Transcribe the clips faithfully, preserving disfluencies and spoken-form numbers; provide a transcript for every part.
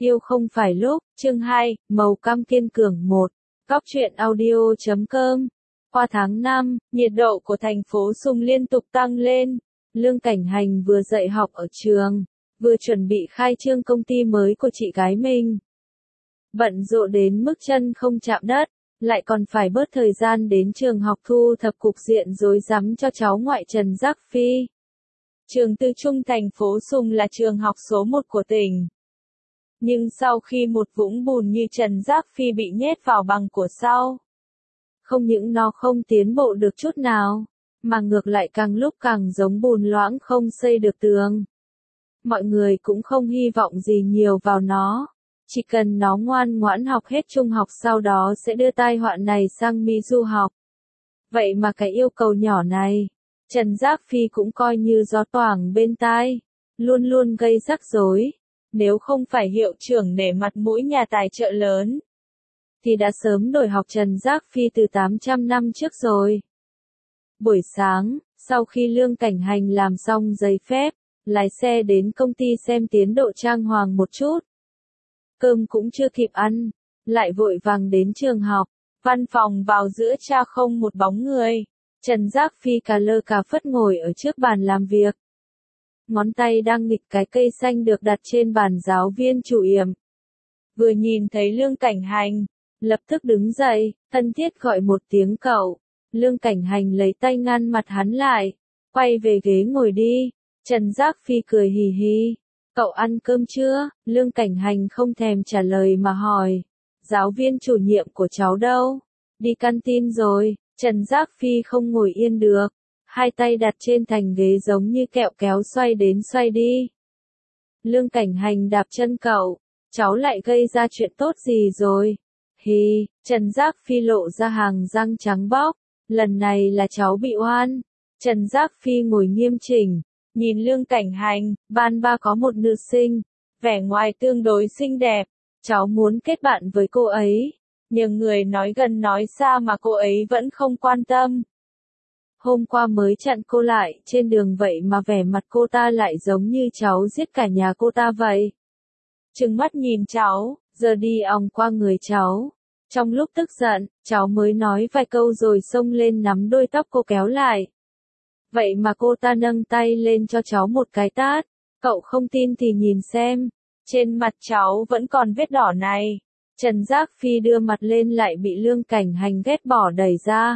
Yêu không phải lúc, chương hai, màu cam kiên cường một. Góc truyện audio chấm com. Qua tháng năm, nhiệt độ của thành phố Sùng liên tục tăng lên. Lương Cảnh Hành vừa dạy học ở trường, vừa chuẩn bị khai trương công ty mới của chị gái mình. Bận rộn đến mức chân không chạm đất, lại còn phải bớt thời gian đến trường học thu thập cục diện rối rắm cho cháu ngoại Trần Giác Phi. Trường Tư Trung thành phố Sùng là trường học số một của tỉnh. Nhưng sau khi một vũng bùn như Trần Giác Phi bị nhét vào bằng của sau, không những nó không tiến bộ được chút nào, mà ngược lại càng lúc càng giống bùn loãng không xây được tường. Mọi người cũng không hy vọng gì nhiều vào nó, chỉ cần nó ngoan ngoãn học hết trung học sau đó sẽ đưa tai họa này sang Mỹ du học. Vậy mà cái yêu cầu nhỏ này, Trần Giác Phi cũng coi như gió thoảng bên tai, luôn luôn gây rắc rối. Nếu không phải hiệu trưởng nể mặt mũi nhà tài trợ lớn, thì đã sớm đổi học Trần Giác Phi từ tám trăm năm trước rồi. Buổi sáng, sau khi Lương Cảnh Hành làm xong giấy phép, lái xe đến công ty xem tiến độ trang hoàng một chút. Cơm cũng chưa kịp ăn, lại vội vàng đến trường học. Văn phòng vào giữa cha không một bóng người. Trần Giác Phi cà lơ cà phất ngồi ở trước bàn làm việc. Ngón tay đang nghịch cái cây xanh được đặt trên bàn giáo viên chủ nhiệm. Vừa nhìn thấy Lương Cảnh Hành, lập tức đứng dậy, thân thiết gọi một tiếng cậu. Lương Cảnh Hành lấy tay ngăn mặt hắn lại, quay về ghế ngồi đi. Trần Giác Phi cười hì hì. Cậu ăn cơm chưa? Lương Cảnh Hành không thèm trả lời mà hỏi. Giáo viên chủ nhiệm của cháu đâu? Đi canteen rồi. Trần Giác Phi không ngồi yên được. Hai tay đặt trên thành ghế giống như kẹo kéo xoay đến xoay đi. Lương Cảnh Hành đạp chân cậu. Cháu lại gây ra chuyện tốt gì rồi? Hì, Trần Giác Phi lộ ra hàng răng trắng bóc. Lần này là cháu bị oan. Trần Giác Phi ngồi nghiêm chỉnh. Nhìn Lương Cảnh Hành, ban ba có một nữ sinh. Vẻ ngoài tương đối xinh đẹp. Cháu muốn kết bạn với cô ấy. Nhưng người nói gần nói xa mà cô ấy vẫn không quan tâm. Hôm qua mới chặn cô lại trên đường vậy mà vẻ mặt cô ta lại giống như cháu giết cả nhà cô ta vậy. Trừng mắt nhìn cháu, giờ đi òng qua người cháu. Trong lúc tức giận, cháu mới nói vài câu rồi xông lên nắm đuôi tóc cô kéo lại. Vậy mà cô ta nâng tay lên cho cháu một cái tát. Cậu không tin thì nhìn xem. Trên mặt cháu vẫn còn vết đỏ này. Trần Giác Phi đưa mặt lên lại bị Lương Cảnh Hành ghét bỏ đẩy ra.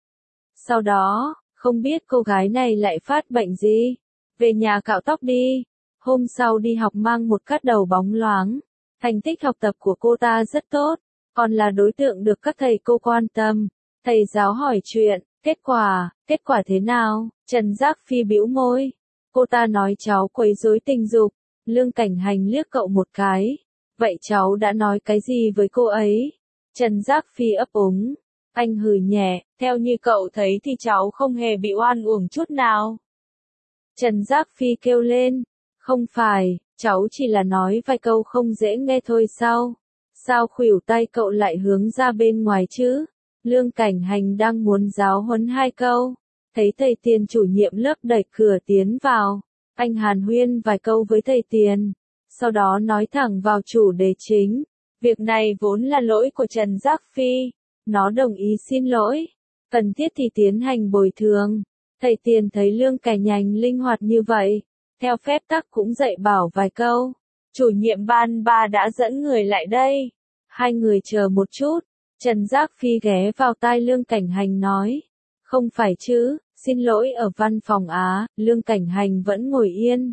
Sau đó, không biết cô gái này lại phát bệnh gì. Về nhà cạo tóc đi. Hôm sau đi học mang một cắt đầu bóng loáng. Thành tích học tập của cô ta rất tốt. Còn là đối tượng được các thầy cô quan tâm. Thầy giáo hỏi chuyện. Kết quả, kết quả thế nào? Trần Giác Phi bĩu môi. Cô ta nói cháu quấy rối tình dục. Lương Cảnh Hành liếc cậu một cái. Vậy cháu đã nói cái gì với cô ấy? Trần Giác Phi ấp úng. Anh hừ nhẹ, theo như cậu thấy thì cháu không hề bị oan uổng chút nào. Trần Giác Phi kêu lên. Không phải, cháu chỉ là nói vài câu không dễ nghe thôi sao? Sao khuỷu tay cậu lại hướng ra bên ngoài chứ? Lương Cảnh Hành đang muốn giáo huấn hai câu. Thấy thầy Tiền chủ nhiệm lớp đẩy cửa tiến vào. Anh hàn huyên vài câu với thầy Tiền. Sau đó nói thẳng vào chủ đề chính. Việc này vốn là lỗi của Trần Giác Phi. Nó đồng ý xin lỗi. Cần thiết thì tiến hành bồi thường. Thầy Tiền thấy Lương Cảnh Hành linh hoạt như vậy. Theo phép tắc cũng dạy bảo vài câu. Chủ nhiệm ban ba đã dẫn người lại đây. Hai người chờ một chút. Trần Giác Phi ghé vào tai Lương Cảnh Hành nói. Không phải chứ, xin lỗi ở văn phòng á. Lương Cảnh Hành vẫn ngồi yên.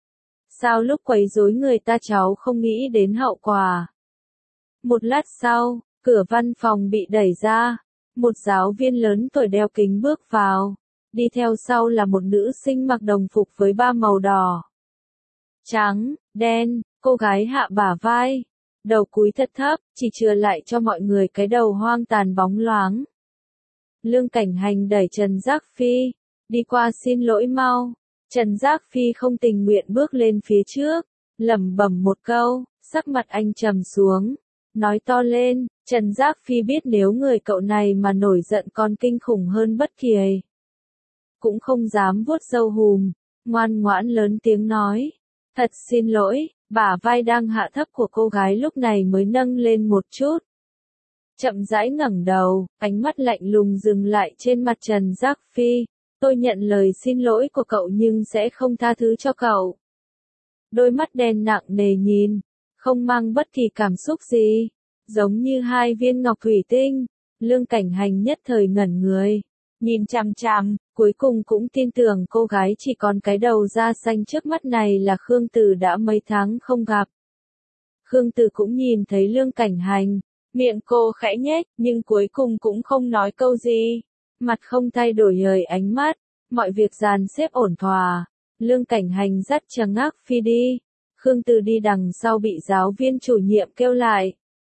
Sao lúc quấy rối người ta cháu không nghĩ đến hậu quả? Một lát sau, cửa văn phòng bị đẩy ra. Một giáo viên lớn tuổi đeo kính bước vào. Đi theo sau là một nữ sinh mặc đồng phục với ba màu đỏ, trắng, đen. Cô gái hạ bả vai. Đầu cúi thật thấp, chỉ chừa lại cho mọi người cái đầu hoang tàn bóng loáng. Lương Cảnh Hành đẩy Trần Giác Phi. Đi qua xin lỗi mau. Trần Giác Phi không tình nguyện bước lên phía trước. Lẩm bẩm một câu, sắc mặt anh trầm xuống. Nói to lên, Trần Giác Phi biết nếu người cậu này mà nổi giận còn kinh khủng hơn bất kỳ ai. Cũng không dám vuốt râu hùm, ngoan ngoãn lớn tiếng nói. Thật xin lỗi, Bả vai đang hạ thấp của cô gái lúc này mới nâng lên một chút. Chậm rãi ngẩng đầu, ánh mắt lạnh lùng dừng lại trên mặt Trần Giác Phi. Tôi nhận lời xin lỗi của cậu nhưng sẽ không tha thứ cho cậu. Đôi mắt đen nặng nề nhìn, không mang bất kỳ cảm xúc gì, giống như hai viên ngọc thủy tinh. Lương Cảnh Hành nhất thời ngẩn người, nhìn chằm chằm, cuối cùng cũng tin tưởng cô gái chỉ còn cái đầu da xanh trước mắt này là Khương Từ đã mấy tháng không gặp. Khương Từ cũng nhìn thấy Lương Cảnh Hành, miệng cô khẽ nhếch nhưng cuối cùng cũng không nói câu gì, mặt không thay đổi rời ánh mắt, mọi việc dàn xếp ổn thỏa. Lương Cảnh Hành dắt Trần Ngác Phi đi, Khương Từ đi đằng sau bị giáo viên chủ nhiệm kêu lại.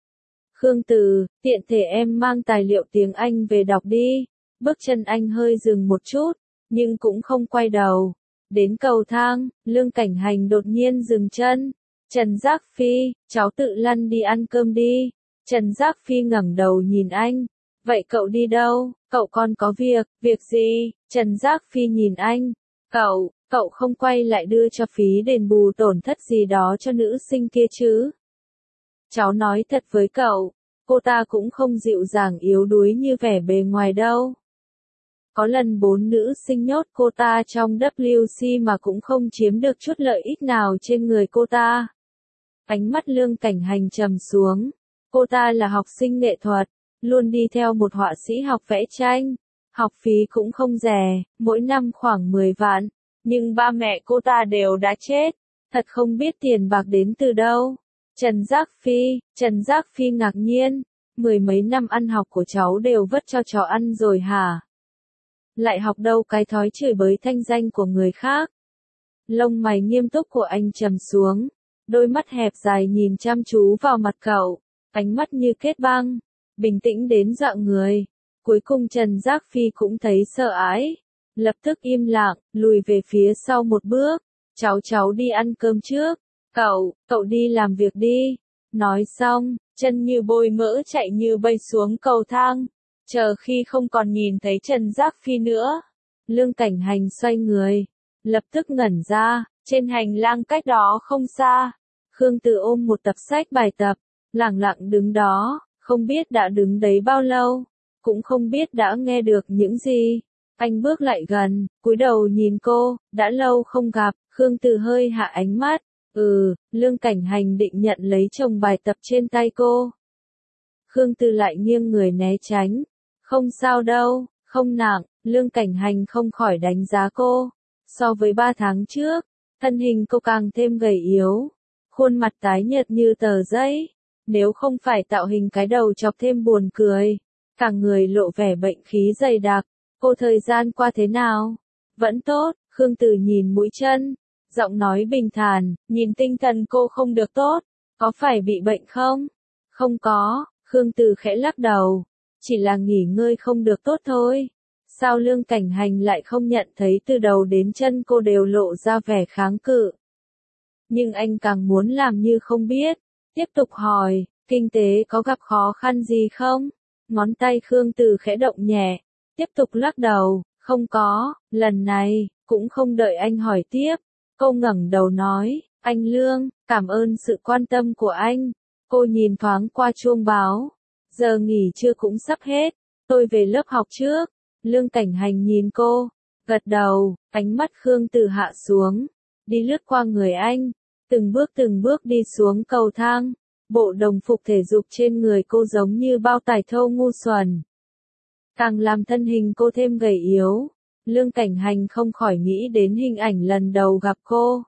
Khương Từ, tiện thể em mang tài liệu tiếng Anh về đọc đi. Bước chân anh hơi dừng một chút, nhưng cũng không quay đầu. Đến cầu thang, Lương Cảnh Hành đột nhiên dừng chân. Trần Giác Phi, cháu tự lăn đi ăn cơm đi. Trần Giác Phi ngẩng đầu nhìn anh. Vậy cậu đi đâu? Cậu còn có việc, việc gì? Trần Giác Phi nhìn anh. Cậu, cậu không quay lại đưa cho phí đền bù tổn thất gì đó cho nữ sinh kia chứ? Cháu nói thật với cậu, cô ta cũng không dịu dàng yếu đuối như vẻ bề ngoài đâu. Có lần bốn nữ sinh nhốt cô ta trong W C mà cũng không chiếm được chút lợi ích nào trên người cô ta. Ánh mắt Lương Cảnh Hành trầm xuống. Cô ta là học sinh nghệ thuật, luôn đi theo một họa sĩ học vẽ tranh. Học phí cũng không rẻ, mỗi năm khoảng mười vạn. Nhưng ba mẹ cô ta đều đã chết. Thật không biết tiền bạc đến từ đâu. Trần Giác Phi, Trần Giác Phi ngạc nhiên. Mười mấy năm ăn học của cháu đều vất cho chó ăn rồi hả? Lại học đâu cái thói chửi bới thanh danh của người khác. Lông mày nghiêm túc của anh trầm xuống. Đôi mắt hẹp dài nhìn chăm chú vào mặt cậu. Ánh mắt như kết băng. Bình tĩnh đến dọa người. Cuối cùng Trần Giác Phi cũng thấy sợ ái. Lập tức im lặng, lùi về phía sau một bước. Cháu cháu đi ăn cơm trước. Cậu, cậu đi làm việc đi. Nói xong, chân như bôi mỡ chạy như bay xuống cầu thang. Chờ khi không còn nhìn thấy Trần Giác Phi nữa. Lương Cảnh Hành xoay người. Lập tức ngẩn ra, trên hành lang cách đó không xa. Khương Từ ôm một tập sách bài tập, lẳng lặng đứng đó, không biết đã đứng đấy bao lâu. Cũng không biết đã nghe được những gì. Anh bước lại gần, cúi đầu nhìn cô, đã lâu không gặp. Khương Từ hơi hạ ánh mắt. Ừ, Lương Cảnh Hành định nhận lấy chồng bài tập trên tay cô. Khương Từ lại nghiêng người né tránh. Không sao đâu, không nặng. Lương Cảnh Hành không khỏi đánh giá cô. So với ba tháng trước, thân hình cô càng thêm gầy yếu. Khuôn mặt tái nhợt như tờ giấy. Nếu không phải tạo hình cái đầu chọc thêm buồn cười, cả người lộ vẻ bệnh khí dày đặc. Cô thời gian qua thế nào? Vẫn tốt. Khương Từ nhìn mũi chân. Giọng nói bình thản, nhìn tinh thần cô không được tốt. Có phải bị bệnh không? Không có. Khương Từ khẽ lắc đầu. Chỉ là nghỉ ngơi không được tốt thôi. Sao Lương Cảnh Hành lại không nhận thấy từ đầu đến chân cô đều lộ ra vẻ kháng cự? Nhưng anh càng muốn làm như không biết. Tiếp tục hỏi, kinh tế có gặp khó khăn gì không? Ngón tay Khương Từ khẽ động nhẹ. Tiếp tục lắc đầu, không có. Lần này, cũng không đợi anh hỏi tiếp. Cô ngẩng đầu nói, anh Lương, cảm ơn sự quan tâm của anh. Cô nhìn thoáng qua chuông báo. Giờ nghỉ trưa cũng sắp hết. Tôi về lớp học trước. Lương Cảnh Hành nhìn cô. Gật đầu, ánh mắt Khương Từ hạ xuống. Đi lướt qua người anh. Từng bước từng bước đi xuống cầu thang. Bộ đồng phục thể dục trên người cô giống như bao tải thô ngu xuẩn. Càng làm thân hình cô thêm gầy yếu. Lương Cảnh Hành không khỏi nghĩ đến hình ảnh lần đầu gặp cô.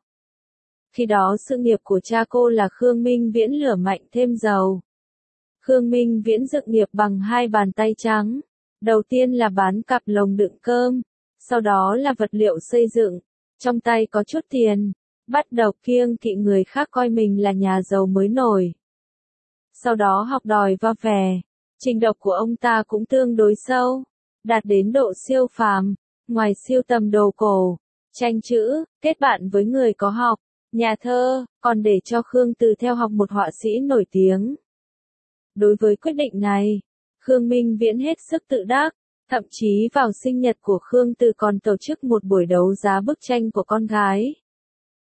Khi đó sự nghiệp của cha cô là Khương Minh Viễn lửa mạnh thêm dầu. Khương Minh Viễn dựng nghiệp bằng hai bàn tay trắng. Đầu tiên là bán cặp lồng đựng cơm. Sau đó là vật liệu xây dựng. Trong tay có chút tiền. Bắt đầu kiêng kỵ người khác coi mình là nhà giàu mới nổi. Sau đó học đòi va vẻ. Trình độ của ông ta cũng tương đối sâu. Đạt đến độ siêu phàm. Ngoài siêu tầm đồ cổ, tranh chữ, kết bạn với người có học, nhà thơ, còn để cho Khương Từ theo học một họa sĩ nổi tiếng. Đối với quyết định này, Khương Minh Viễn hết sức tự đắc, thậm chí vào sinh nhật của Khương Từ còn tổ chức một buổi đấu giá bức tranh của con gái.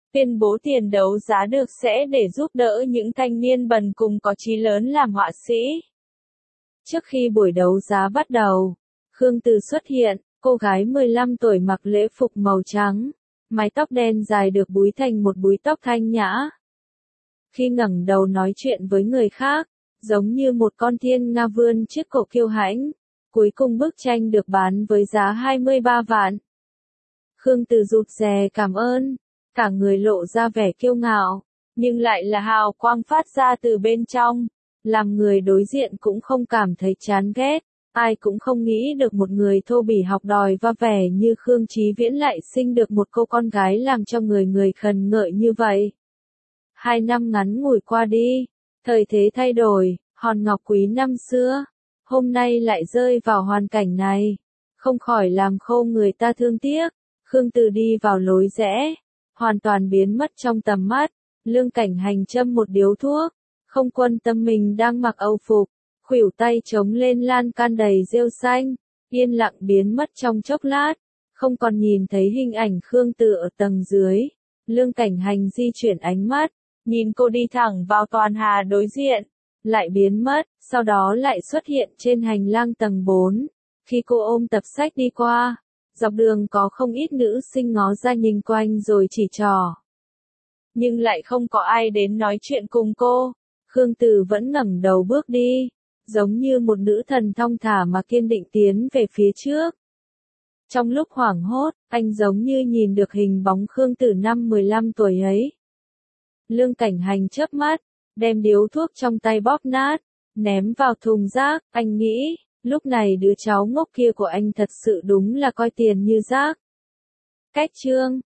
tuyên bố tiền đấu giá được sẽ để giúp đỡ những thanh niên bần cùng có chí lớn làm họa sĩ. Trước khi buổi đấu giá bắt đầu, Khương Từ xuất hiện, cô gái mười lăm tuổi mặc lễ phục màu trắng, mái tóc đen dài được búi thành một búi tóc thanh nhã. Khi ngẩng đầu nói chuyện với người khác, giống như một con thiên nga vươn chiếc cổ kiêu hãnh. Cuối cùng bức tranh được bán với giá hai mươi ba vạn. Khương Từ rụt rè cảm ơn, cả người lộ ra vẻ kiêu ngạo, nhưng lại là hào quang phát ra từ bên trong, làm người đối diện cũng không cảm thấy chán ghét. Ai cũng không nghĩ được một người thô bỉ học đòi và vẻ như Khương Chí Viễn lại sinh được một cô con gái làm cho người người khẩn ngợi như vậy. Hai năm ngắn ngủi qua đi, thời thế thay đổi, hòn ngọc quý năm xưa, hôm nay lại rơi vào hoàn cảnh này, không khỏi làm khô người ta thương tiếc. Khương Từ đi vào lối rẽ, hoàn toàn biến mất trong tầm mắt. Lương Cảnh Hành châm một điếu thuốc, không quan tâm mình đang mặc âu phục, khuỷu tay chống lên lan can đầy rêu xanh, yên lặng biến mất trong chốc lát, không còn nhìn thấy hình ảnh Khương Từ ở tầng dưới. Lương Cảnh Hành di chuyển ánh mắt, nhìn cô đi thẳng vào toàn hà đối diện, lại biến mất, sau đó lại xuất hiện trên hành lang tầng bốn. Khi cô ôm tập sách đi qua, dọc đường có không ít nữ sinh ngó ra nhìn quanh rồi chỉ trỏ. Nhưng lại không có ai đến nói chuyện cùng cô. Khương Từ vẫn ngẩng đầu bước đi, giống như một nữ thần thong thả mà kiên định tiến về phía trước. Trong lúc hoảng hốt, anh giống như nhìn được hình bóng Khương Từ năm mười lăm tuổi ấy. Lương Cảnh Hành chớp mắt, đem điếu thuốc trong tay bóp nát, ném vào thùng rác. Anh nghĩ, lúc này đứa cháu ngốc kia của anh thật sự đúng là coi tiền như rác. Cách chương